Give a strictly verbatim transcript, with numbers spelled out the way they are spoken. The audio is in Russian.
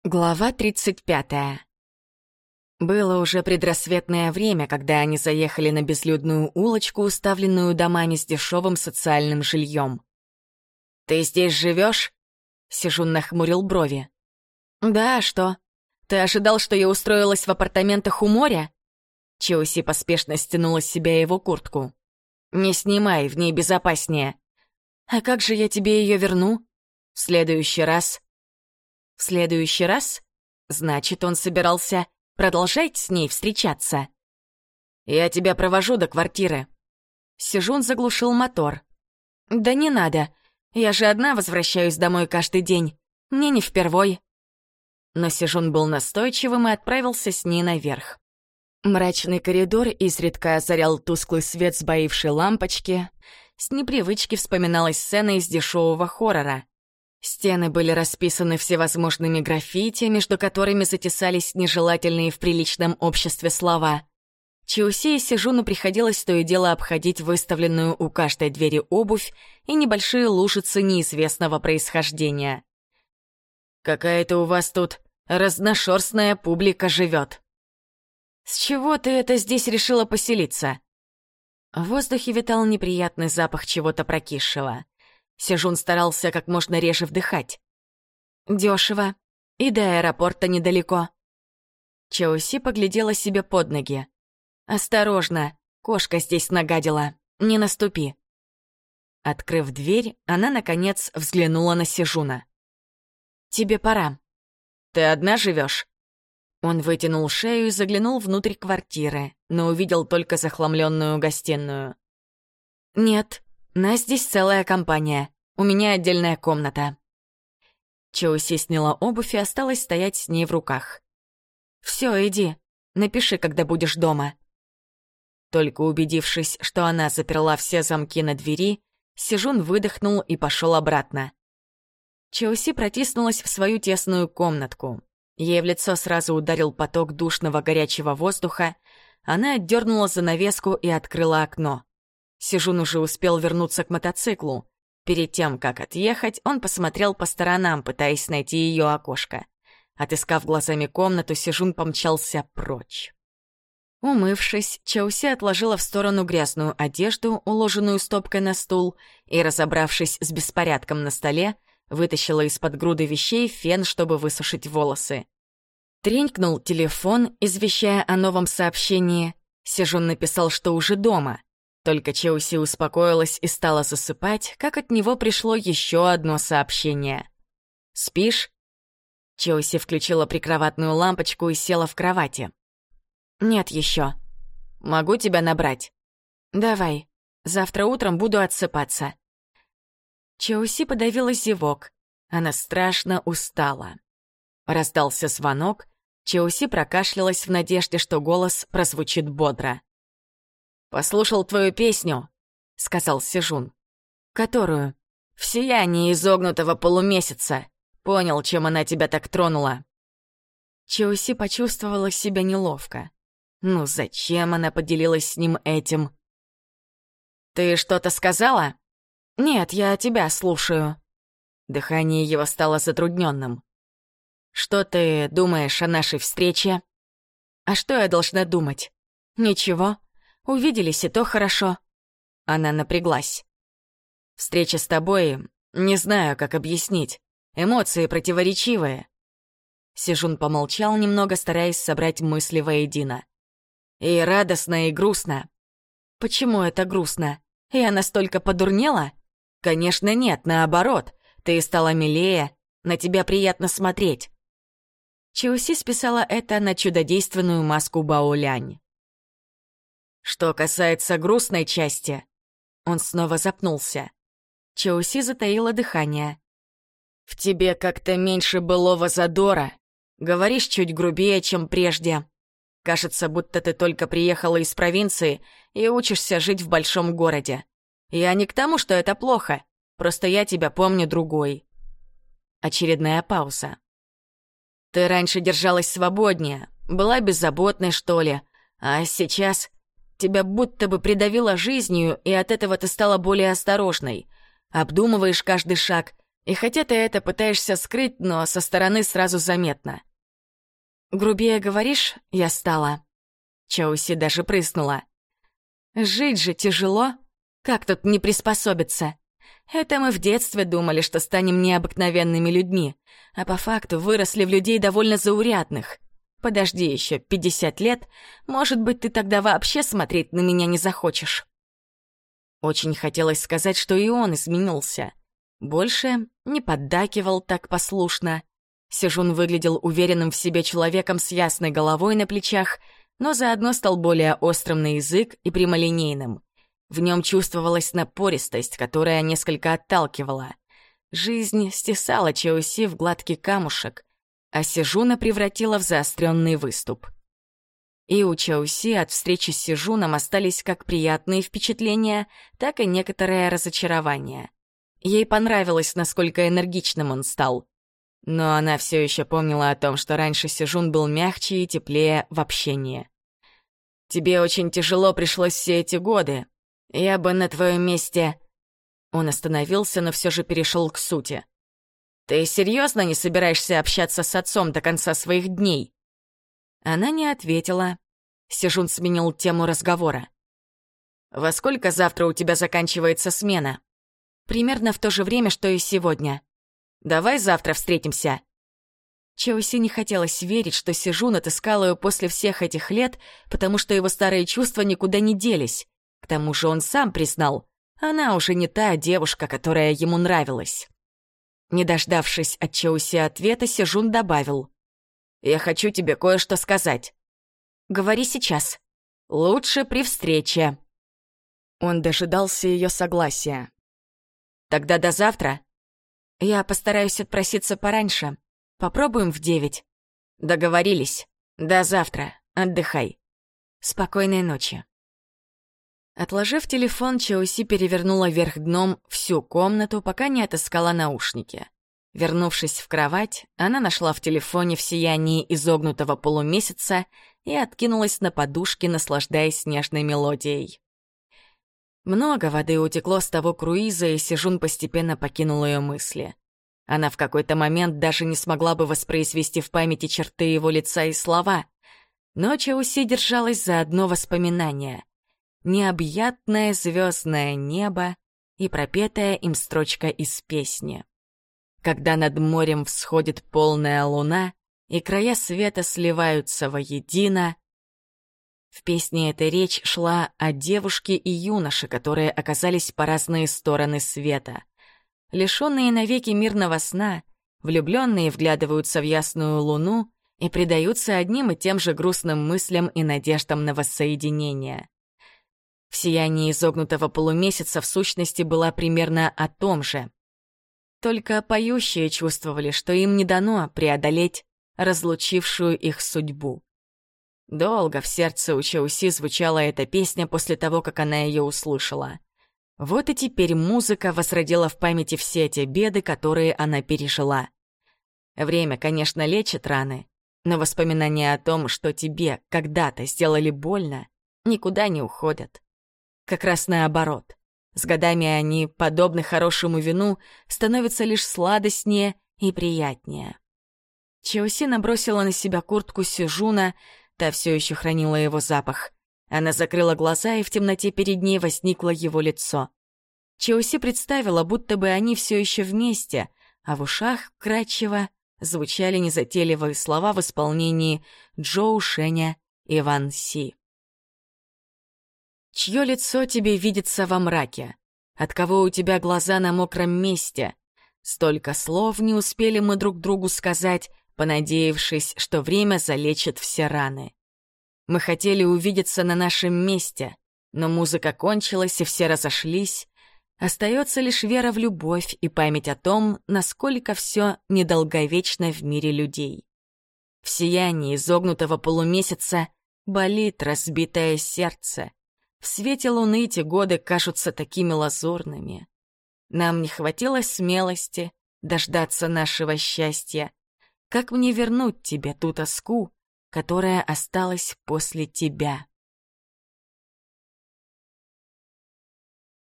Глава тридцать пятая. Было уже предрассветное время, когда они заехали на безлюдную улочку, уставленную домами с дешевым социальным жильем. «Ты здесь живешь? Сижун нахмурил брови. «Да, а что? Ты ожидал, что я устроилась в апартаментах у моря?» Чиуси поспешно стянула с себя его куртку. «Не снимай, в ней безопаснее. А как же я тебе ее верну? В следующий раз...» В следующий раз? Значит, он собирался продолжать с ней встречаться. «Я тебя провожу до квартиры». Сижун заглушил мотор. «Да не надо. Я же одна возвращаюсь домой каждый день. Мне не впервой». Но Сижун был настойчивым и отправился с ней наверх. Мрачный коридор изредка озарял тусклый свет сбоившей лампочки. С непривычки вспоминалась сцена из дешевого хоррора. Стены были расписаны всевозможными граффити, между которыми затесались нежелательные в приличном обществе слова. Чиуси и Сижуну приходилось то и дело обходить выставленную у каждой двери обувь и небольшие лужицы неизвестного происхождения. «Какая-то у вас тут разношерстная публика живет». «С чего ты это здесь решила поселиться?» В воздухе витал неприятный запах чего-то прокисшего. Сижун старался как можно реже вдыхать. «Дёшево. И до аэропорта недалеко». Чиуси поглядела себе под ноги. «Осторожно, кошка здесь нагадила. Не наступи». Открыв дверь, она, наконец, взглянула на Сижуна. «Тебе пора». «Ты одна живешь? Он вытянул шею и заглянул внутрь квартиры, но увидел только захламленную гостиную. «Нет, нас здесь целая компания. У меня отдельная комната». Чиуси сняла обувь и осталась стоять с ней в руках. «Всё, иди. Напиши, когда будешь дома». Только убедившись, что она заперла все замки на двери, Сижун выдохнул и пошел обратно. Чиуси протиснулась в свою тесную комнатку. Ей в лицо сразу ударил поток душного горячего воздуха. Она отдернула занавеску и открыла окно. Сижун уже успел вернуться к мотоциклу. Перед тем, как отъехать, он посмотрел по сторонам, пытаясь найти ее окошко. Отыскав глазами комнату, Сижун помчался прочь. Умывшись, Чиуси отложила в сторону грязную одежду, уложенную стопкой на стул, и, разобравшись с беспорядком на столе, вытащила из-под груды вещей фен, чтобы высушить волосы. Тренькнул телефон, извещая о новом сообщении. Сижун написал, что уже дома. Только Чиуси успокоилась и стала засыпать, как от него пришло еще одно сообщение. «Спишь?» Чиуси включила прикроватную лампочку и села в кровати. «Нет еще. Могу тебя набрать?» «Давай. Завтра утром буду отсыпаться». Чиуси подавила зевок. Она страшно устала. Раздался звонок. Чиуси прокашлялась в надежде, что голос прозвучит бодро. «Послушал твою песню», — сказал Сижун. «Которую?» «В сиянии изогнутого полумесяца. Понял, чем она тебя так тронула». Чиуси почувствовала себя неловко. Ну зачем она поделилась с ним этим? «Ты что-то сказала?» «Нет, я тебя слушаю». Дыхание его стало затрудненным. «Что ты думаешь о нашей встрече?» «А что я должна думать?» «Ничего. Увиделись, и то хорошо». Она напряглась. «Встреча с тобой, не знаю, как объяснить. Эмоции противоречивые». Сижун помолчал немного, стараясь собрать мысли воедино. «И радостно, и грустно». «Почему это грустно? Я настолько подурнела?» «Конечно нет, наоборот. Ты стала милее, на тебя приятно смотреть». Чиуси списала это на чудодейственную маску Баолянь. «Что касается грустной части...» Он снова запнулся. Чиуси затаила дыхание. «В тебе как-то меньше былого задора. Говоришь чуть грубее, чем прежде. Кажется, будто ты только приехала из провинции и учишься жить в большом городе. Я не к тому, что это плохо, просто я тебя помню другой». Очередная пауза. «Ты раньше держалась свободнее, была беззаботной, что ли, а сейчас тебя будто бы придавило жизнью, и от этого ты стала более осторожной. Обдумываешь каждый шаг, И хотя ты это пытаешься скрыть, но со стороны сразу заметно. «Грубее говоришь, я стала». Чоуси даже прыснула. «Жить же тяжело. Как тут не приспособиться? Это мы в детстве думали, что станем необыкновенными людьми, а по факту выросли в людей довольно заурядных. Подожди еще пятьдесят лет, может быть, ты тогда вообще смотреть на меня не захочешь». Очень хотелось сказать, что и он изменился. Больше не поддакивал так послушно. Сежун выглядел уверенным в себе человеком с ясной головой на плечах, но заодно стал более острым на язык и прямолинейным. В нем чувствовалась напористость, которая несколько отталкивала. Жизнь стесала Чоуси в гладкий камушек, а Сежуна превратила в заостренный выступ. И у Чоуси от встречи с Сежуном остались как приятные впечатления, так и некоторое разочарование. Ей понравилось, насколько энергичным он стал. Но она все еще помнила о том, что раньше Сежун был мягче и теплее в общении. «Тебе очень тяжело пришлось все эти годы. Я бы на твоем месте...» Он остановился, но все же перешел к сути. «Ты серьезно не собираешься общаться с отцом до конца своих дней?» Она не ответила. Сежун сменил тему разговора. «Во сколько завтра у тебя заканчивается смена?» «Примерно в то же время, что и сегодня. Давай завтра встретимся». Чоуси не хотелось верить, что Сежун отыскал ее после всех этих лет, потому что его старые чувства никуда не делись. К тому же он сам признал, она уже не та девушка, которая ему нравилась. Не дождавшись от Чоуси ответа, Сежун добавил: «Я хочу тебе кое-что сказать». «Говори сейчас. Лучше при встрече». Он дожидался ее согласия. «Тогда до завтра?» «Я постараюсь отпроситься пораньше. Попробуем в девять». «Договорились. До завтра. Отдыхай». «Спокойной ночи». Отложив телефон, Чоуси перевернула вверх дном всю комнату, пока не отыскала наушники. Вернувшись в кровать, она нашла в телефоне в сиянии изогнутого полумесяца и откинулась на подушке, наслаждаясь нежной мелодией. Много воды утекло с того круиза, и Сежун постепенно покинул ее мысли. Она в какой-то момент даже не смогла бы воспроизвести в памяти черты его лица и слова. Но Чоуси держалась за одно воспоминание — необъятное звездное небо и пропетая им строчка из песни. Когда над морем всходит полная луна, и края света сливаются воедино. В песне эта речь шла о девушке и юноше, которые оказались по разные стороны света. Лишенные навеки мирного сна, влюбленные вглядываются в ясную луну и предаются одним и тем же грустным мыслям и надеждам на воссоединение. В сиянии изогнутого полумесяца в сущности была примерно о том же. Только поющие чувствовали, что им не дано преодолеть разлучившую их судьбу. Долго в сердце у Чоуси звучала эта песня после того, как она ее услышала. Вот и теперь музыка возродила в памяти все те беды, которые она пережила. Время, конечно, лечит раны, но воспоминания о том, что тебе когда-то сделали больно, никуда не уходят. Как раз наоборот. С годами они, подобно хорошему вину, становятся лишь сладостнее и приятнее. Чоуси набросила на себя куртку Сежуна, та все еще хранила его запах. Она закрыла глаза, и в темноте перед ней возникло его лицо. Чоуси представила, будто бы они все еще вместе, а в ушах вкрадчиво звучали незатейливые слова в исполнении Джоу Шэня и Ван Си. Чье лицо тебе видится во мраке? От кого у тебя глаза на мокром месте? Столько слов не успели мы друг другу сказать, понадеявшись, что время залечит все раны. Мы хотели увидеться на нашем месте, но музыка кончилась, и все разошлись. Остается лишь вера в любовь и память о том, насколько все недолговечно в мире людей. В сиянии изогнутого полумесяца болит разбитое сердце. В свете луны эти годы кажутся такими лазурными. Нам не хватило смелости дождаться нашего счастья. Как мне вернуть тебе ту тоску, которая осталась после тебя?